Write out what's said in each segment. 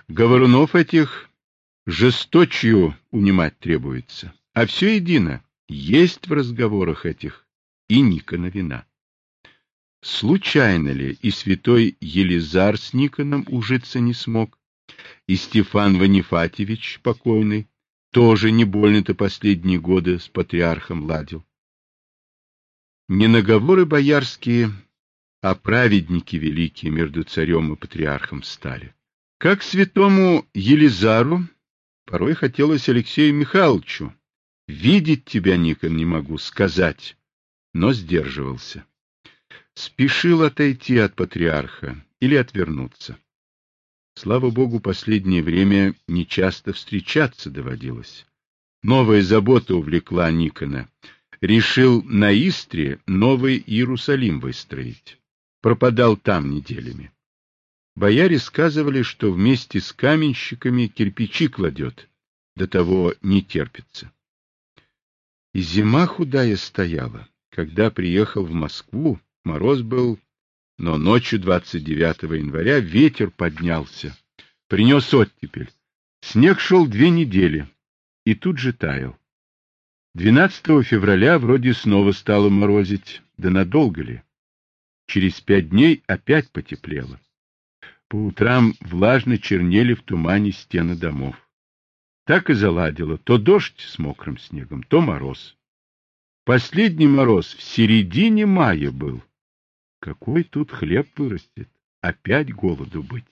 Говорунов этих жесточью унимать требуется, а все едино, есть в разговорах этих и Никона вина. Случайно ли и святой Елизар с Никоном ужиться не смог, и Стефан Ванифатьевич, покойный, тоже не больно-то последние годы с патриархом ладил. Не наговоры боярские, а праведники великие между царем и патриархом стали. Как святому Елизару порой хотелось Алексею Михайловичу: видеть тебя, Никон, не могу, сказать, но сдерживался. Спешил отойти от патриарха или отвернуться. Слава Богу, последнее время нечасто встречаться доводилось. Новая забота увлекла Никона. Решил на Истре новый Иерусалим выстроить. Пропадал там неделями. Бояре сказывали, что вместе с каменщиками кирпичи кладет, до того не терпится. И зима худая стояла. Когда приехал в Москву, мороз был, но ночью 29 января ветер поднялся, принес оттепель. Снег шел 2 недели и тут же таял. 12 февраля вроде снова стало морозить, да надолго ли? Через 5 дней опять потеплело. По утрам влажно чернели в тумане стены домов. Так и заладило: то дождь с мокрым снегом, то мороз. Последний мороз в середине мая был. Какой тут хлеб вырастет? Опять голоду быть.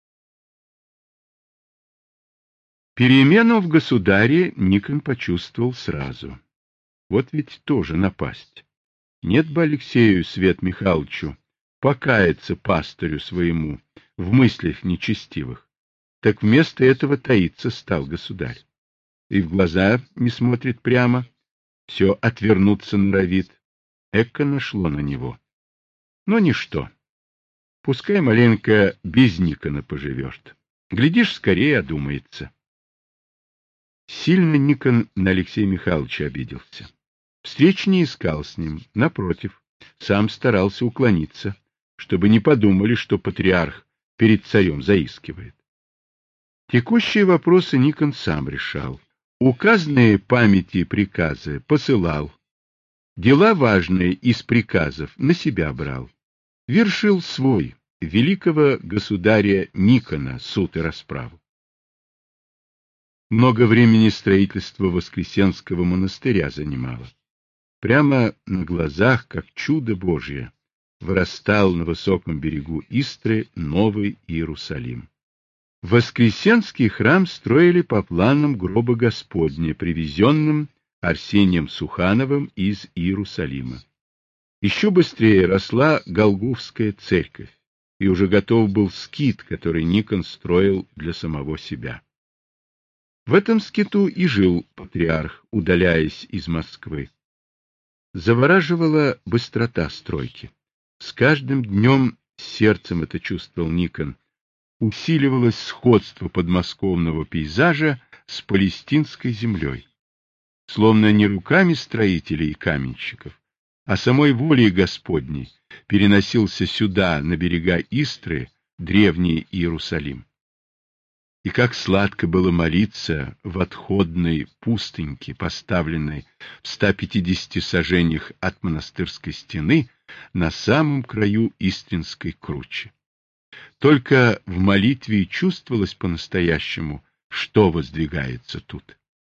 Перемену в государе Никон почувствовал сразу. Вот ведь тоже напасть. Нет бы Алексею Свет Михайловичу покаяться пастырю своему в мыслях нечестивых. Так вместо этого таиться стал государь. И в глаза не смотрит прямо, все отвернуться норовит. Эко нашло на него. Но ничто. Пускай маленько без Никона поживет. Глядишь, скорее одумается. Сильно Никон на Алексея Михайловича обиделся. Встреч не искал с ним, напротив, сам старался уклониться, чтобы не подумали, что патриарх перед царем заискивает. Текущие вопросы Никон сам решал. Указанные памяти и приказы посылал. Дела важные из приказов на себя брал. Вершил свой, великого государя Никона, суд и расправу. Много времени строительство Воскресенского монастыря занимало. Прямо на глазах, как чудо Божье, вырастал на высоком берегу Истры новый Иерусалим. Воскресенский храм строили по планам гроба Господня, привезенным Арсением Сухановым из Иерусалима. Еще быстрее росла Голгофская церковь, и уже готов был скит, который Никон строил для самого себя. В этом скиту и жил патриарх, удаляясь из Москвы. Завораживала быстрота стройки. С каждым днем, сердцем это чувствовал Никон, усиливалось сходство подмосковного пейзажа с палестинской землей. Словно не руками строителей и каменщиков, а самой волей Господней переносился сюда, на берега Истры, древний Иерусалим. И как сладко было молиться в отходной пустыньке, поставленной в 150 саженях от монастырской стены на самом краю Истринской кручи. Только в молитве и чувствовалось по-настоящему, что воздвигается тут.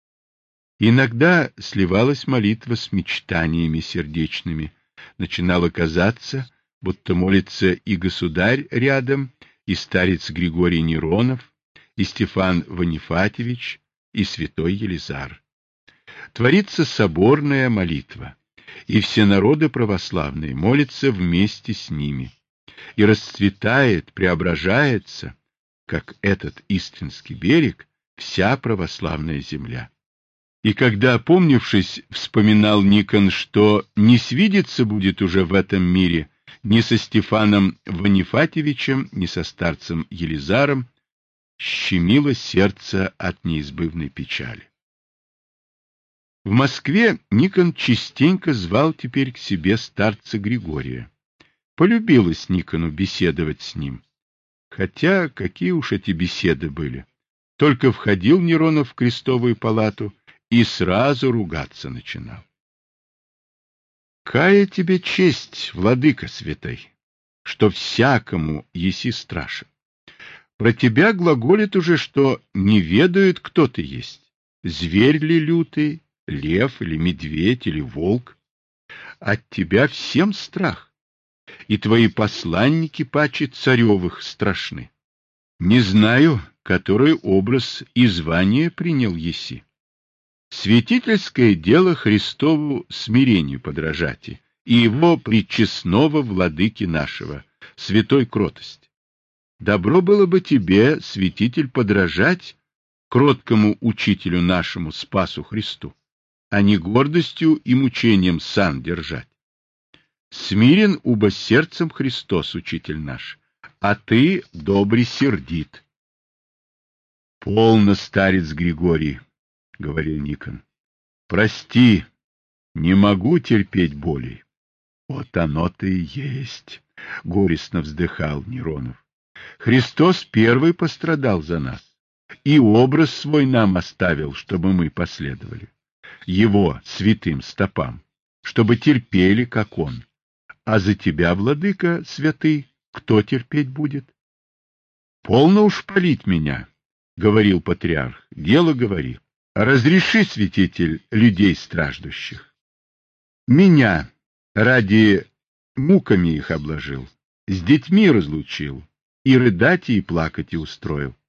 Иногда сливалась молитва с мечтаниями сердечными. Начинало казаться, будто молится и государь рядом, и старец Григорий Неронов, и Стефан Ванифатьевич, и святой Елизар. Творится соборная молитва, и все народы православные молятся вместе с ними, и расцветает, преображается, как этот Истринский берег, вся православная земля. И когда, опомнившись, вспоминал Никон, что не свидеться будет уже в этом мире ни со Стефаном Ванифатьевичем, ни со старцем Елизаром, щемило сердце от неизбывной печали. В Москве Никон частенько звал теперь к себе старца Григория. Полюбилось Никону беседовать с ним. Хотя какие уж эти беседы были. Только входил Неронов в крестовую палату и сразу ругаться начинал. Кая тебе честь, владыка святой, что всякому еси страшен. Про тебя глаголит уже, что не ведают, кто ты есть. Зверь ли лютый, лев или медведь или волк. От тебя всем страх, и твои посланники паче царевых страшны. Не знаю, который образ и звание принял еси. Святительское дело Христову смирению подражати и его пречестного владыки нашего, святой кротости. Добро было бы тебе, святитель, подражать кроткому учителю нашему Спасу Христу, а не гордостью и мучением сан держать. Смирен убо сердцем Христос, учитель наш, а ты добрый сердит. — Полно, старец Григорий, — говорил Никон. — Прости, не могу терпеть болей. — Вот оно-то и есть, — горестно вздыхал Неронов. Христос первый пострадал за нас, и образ свой нам оставил, чтобы мы последовали. Его святым стопам, чтобы терпели, как он. А за тебя, владыка святый, кто терпеть будет? — Полно уж палить меня, — говорил патриарх, — дело говори. Разреши, святитель, людей страждущих. Меня ради муками их обложил, с детьми разлучил, и рыдать, и плакать и устроил.